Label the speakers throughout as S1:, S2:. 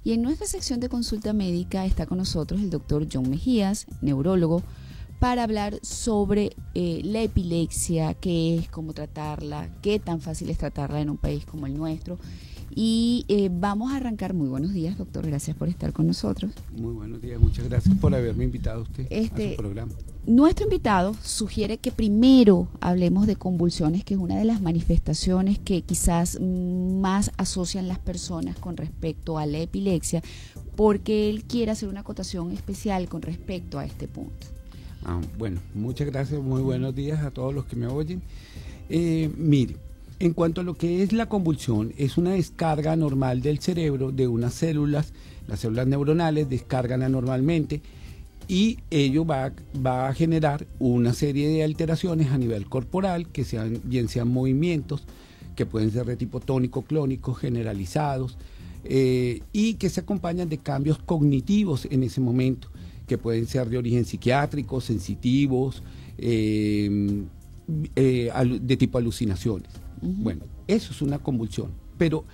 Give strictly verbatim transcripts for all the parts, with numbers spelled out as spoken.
S1: Y en nuestra sección de consulta médica está con nosotros el doctor John Mejías, neurólogo, para hablar sobre eh, la epilepsia, qué es, cómo tratarla, qué tan fácil es tratarla en un país como el nuestro. Y eh, vamos a arrancar. Muy buenos días, doctor, gracias por estar con nosotros.
S2: Muy buenos días, muchas gracias por haberme invitado a usted
S1: este,
S2: a su programa.
S1: Nuestro invitado sugiere que primero hablemos de convulsiones, que es una de las manifestaciones que quizás más asocian las personas con respecto a la epilepsia, porque él quiere hacer una acotación especial con respecto a este punto.
S2: Ah, bueno, muchas gracias, muy buenos días a todos los que me oyen. Eh, mire, en cuanto a lo que es la convulsión, es una descarga normal del cerebro de unas células, las células neuronales descargan anormalmente y ello va, va a generar una serie de alteraciones a nivel corporal, que sean, bien sean movimientos, que pueden ser de tipo tónico, clónico, generalizados, eh, y que se acompañan de cambios cognitivos en ese momento, que pueden ser de origen psiquiátrico, sensitivos, eh, eh, de tipo alucinaciones. Uh-huh. Bueno, eso es una convulsión, pero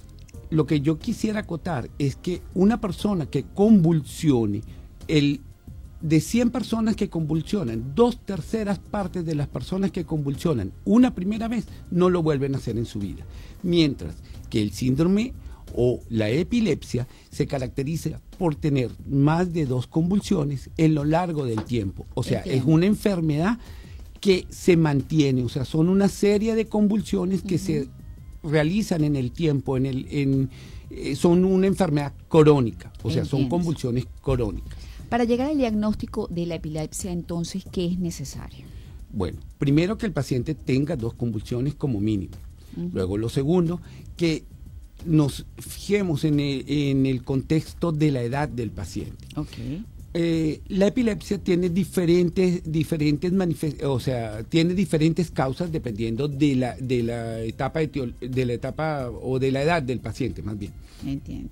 S2: lo que yo quisiera acotar es que una persona que convulsione, el, de cien personas que convulsionan, dos terceras partes de las personas que convulsionan una primera vez no lo vuelven a hacer en su vida, mientras que el síndrome o la epilepsia se caracteriza por tener más de dos convulsiones en lo largo del tiempo. O sea, Entiendo. Es una enfermedad que se mantiene, o sea, son una serie de convulsiones que uh-huh. se realizan en el tiempo, en el, en, eh, son una enfermedad crónica, o Entiendo. Sea, son convulsiones crónicas.
S1: Para llegar al diagnóstico de la epilepsia, entonces, ¿qué es necesario?
S2: Bueno, primero que el paciente tenga dos convulsiones como mínimo. Uh-huh. Luego, lo segundo, que nos fijemos en el, en el contexto de la edad del paciente.
S1: Okay.
S2: Eh, la epilepsia tiene diferentes, diferentes manifest- o sea, tiene diferentes causas dependiendo de la, de la etapa de, de la etapa o de la edad del paciente, más bien.
S1: Entiendo.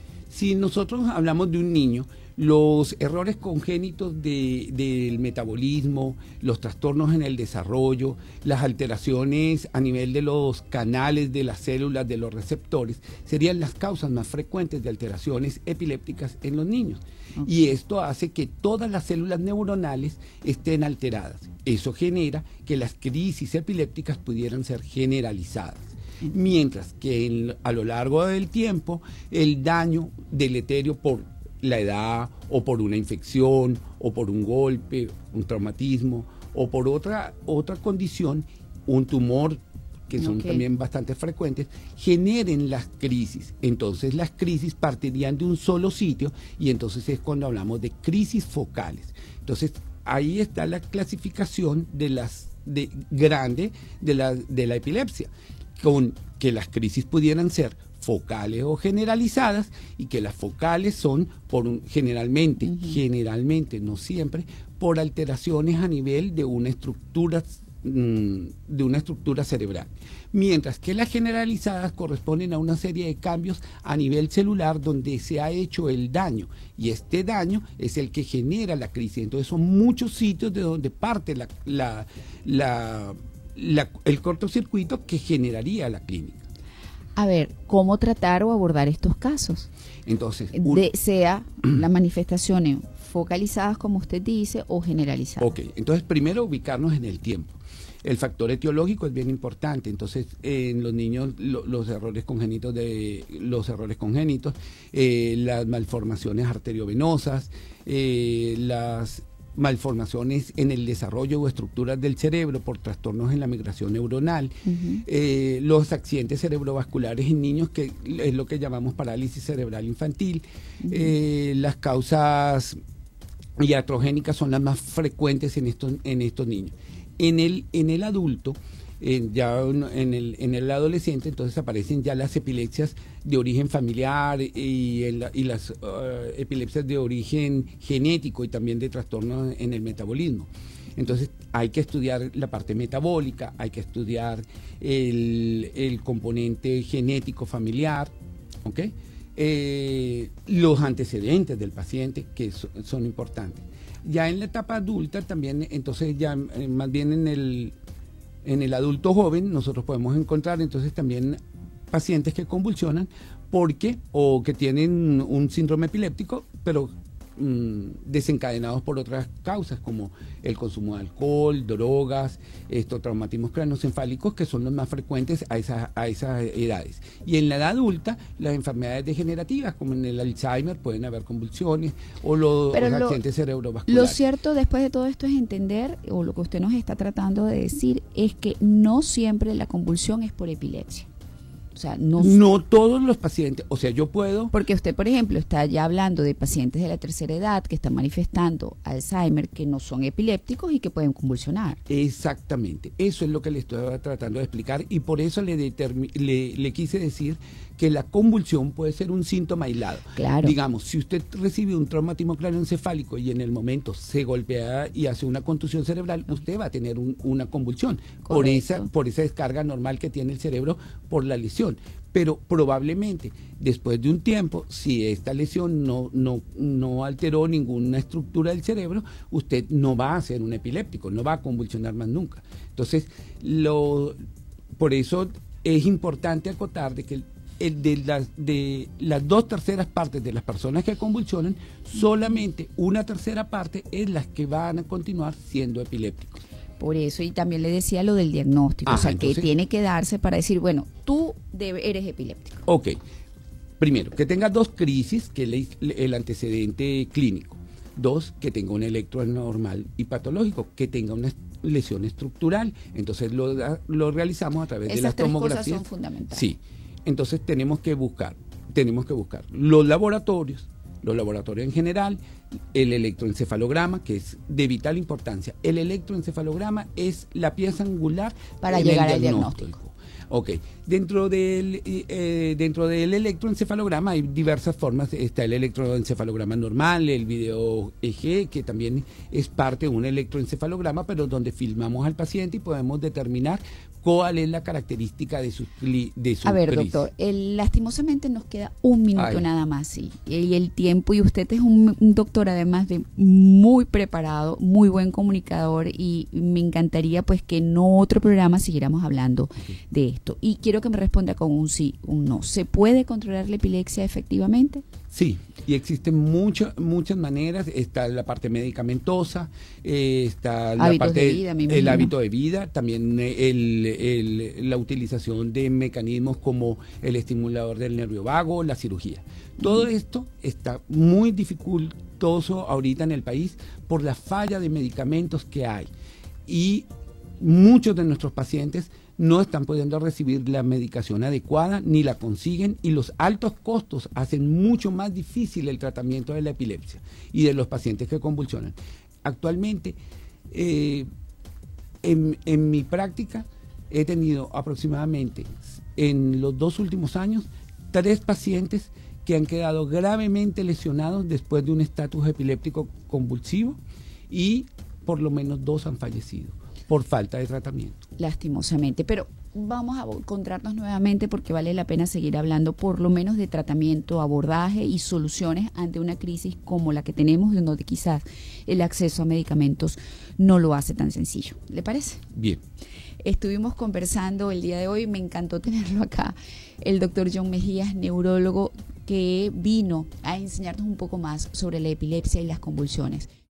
S2: Si nosotros hablamos de un niño, los errores congénitos de, del metabolismo, los trastornos en el desarrollo, las alteraciones a nivel de los canales de las células, de los receptores, serían las causas más frecuentes de alteraciones epilépticas en los niños. Okay. Y esto hace que todas las células neuronales estén alteradas. Eso genera que las crisis epilépticas pudieran ser generalizadas. Mientras que en, a lo largo del tiempo, el daño deleterio por la edad o por una infección o por un golpe, un traumatismo o por otra, otra condición, un tumor, que son okay. también bastante frecuentes, generen las crisis. Entonces las crisis partirían de un solo sitio y entonces es cuando hablamos de crisis focales. Entonces ahí está la clasificación de las de grande de la, de la epilepsia, con que las crisis pudieran ser focales o generalizadas, y que las focales son por un, generalmente, uh-huh. generalmente, no siempre, por alteraciones a nivel de una estructura mmm, de una estructura cerebral, mientras que las generalizadas corresponden a una serie de cambios a nivel celular donde se ha hecho el daño, y este daño es el que genera la crisis. Entonces son muchos sitios de donde parte la, la, la, la, el cortocircuito que generaría la clínica.
S1: A ver, ¿cómo tratar o abordar estos casos?
S2: Entonces,
S1: un... de, sea las manifestaciones focalizadas, como usted dice, o generalizadas.
S2: Ok, entonces primero ubicarnos en el tiempo. El factor etiológico es bien importante. Entonces, eh, en los niños, lo, los errores congénitos, de los errores congénitos, eh, las malformaciones arteriovenosas, eh, las malformaciones en el desarrollo o estructuras del cerebro por trastornos en la migración neuronal, uh-huh. eh, los accidentes cerebrovasculares en niños, que es lo que llamamos parálisis cerebral infantil, uh-huh. eh, las causas iatrogénicas son las más frecuentes en estos, en estos niños. En el, en el adulto, en, ya en el, en el adolescente, entonces aparecen ya las epilepsias de origen familiar y, el, y las uh, epilepsias de origen genético y también de trastornos en el metabolismo. Entonces hay que estudiar la parte metabólica, hay que estudiar el, el componente genético familiar, ¿ok? Eh, los antecedentes del paciente, que so, son importantes. Ya en la etapa adulta también, entonces ya eh, más bien en el, en el adulto joven, nosotros podemos encontrar entonces también pacientes que convulsionan porque o que tienen un síndrome epiléptico, pero desencadenados por otras causas como el consumo de alcohol, drogas, estos traumatismos craneoencefálicos que son los más frecuentes a esas, a esas edades. Y en la edad adulta, las enfermedades degenerativas como en el Alzheimer pueden haber convulsiones o los, los lo, accidentes cerebrovasculares.
S1: Lo cierto después de todo esto es entender, o lo que usted nos está tratando de decir, es que no siempre la convulsión es por epilepsia. O sea, no,
S2: no todos los pacientes, o sea, yo puedo...
S1: Porque usted, por ejemplo, está ya hablando de pacientes de la tercera edad que están manifestando Alzheimer, que no son epilépticos y que pueden convulsionar.
S2: Exactamente, eso es lo que le estoy tratando de explicar y por eso le, le, le quise decir que la convulsión puede ser un síntoma aislado.
S1: Claro.
S2: Digamos, si usted recibe un traumatismo craneoencefálico y en el momento se golpea y hace una contusión cerebral, usted va a tener un, una convulsión por esa, por esa descarga normal que tiene el cerebro por la lesión. Pero probablemente después de un tiempo, si esta lesión no, no, no alteró ninguna estructura del cerebro, usted no va a ser un epiléptico, no va a convulsionar más nunca. Entonces, lo, por eso es importante acotar de que el, el de, las, de las dos terceras partes de las personas que convulsionan, solamente una tercera parte es las que van a continuar siendo epilépticos.
S1: Por eso, y también le decía lo del diagnóstico, Ajá, o sea, entonces, que tiene que darse para decir, bueno, tú debe, eres epiléptico.
S2: Ok, primero, que tenga dos crisis, que es el, el antecedente clínico. Dos, que tenga un electro normal y patológico, que tenga una lesión estructural. Entonces lo, lo realizamos a través
S1: Esas
S2: de las tomografías.
S1: Esas tres cosas son fundamentales.
S2: Sí, entonces tenemos que buscar, tenemos que buscar los laboratorios, los laboratorios en general, el electroencefalograma, que es de vital importancia. El electroencefalograma es la pieza angular
S1: para llegar al diagnóstico.
S2: Ok, dentro del, eh, dentro del electroencefalograma hay diversas formas. Está el electroencefalograma normal, el video E G, que también es parte de un electroencefalograma, pero donde filmamos al paciente y podemos determinar cuál es la característica de su de su
S1: A ver,
S2: crisis.
S1: doctor, el, lastimosamente nos queda un minuto
S2: Ay.
S1: nada más, sí. Y el tiempo, y usted es un, un doctor además de muy preparado, muy buen comunicador, y me encantaría pues que en otro programa siguiéramos hablando okay. de esto. Y quiero que me responda con un sí, un no. ¿Se puede controlar la epilepsia efectivamente?
S2: Sí, y existen muchas muchas maneras. Está la parte medicamentosa, eh, está la
S1: Hábitos
S2: parte
S1: de vida, me
S2: el
S1: imagino.
S2: hábito de vida, también el, el, la utilización de mecanismos como el estimulador del nervio vago, la cirugía. Todo esto está muy dificultoso ahorita en el país por la falla de medicamentos que hay, y muchos de nuestros pacientes no están pudiendo recibir la medicación adecuada, ni la consiguen, y los altos costos hacen mucho más difícil el tratamiento de la epilepsia y de los pacientes que convulsionan. Actualmente, eh, en, en mi práctica, he tenido aproximadamente, en los dos últimos años, tres pacientes que han quedado gravemente lesionados después de un estatus epiléptico convulsivo, y por lo menos dos han fallecido por falta de tratamiento.
S1: Lastimosamente, pero vamos a encontrarnos nuevamente porque vale la pena seguir hablando por lo menos de tratamiento, abordaje y soluciones ante una crisis como la que tenemos, en donde quizás el acceso a medicamentos no lo hace tan sencillo. ¿Le parece?
S2: Bien.
S1: Estuvimos conversando el día de hoy, me encantó tenerlo acá, el doctor John Mejías, neurólogo, que vino a enseñarnos un poco más sobre la epilepsia y las convulsiones.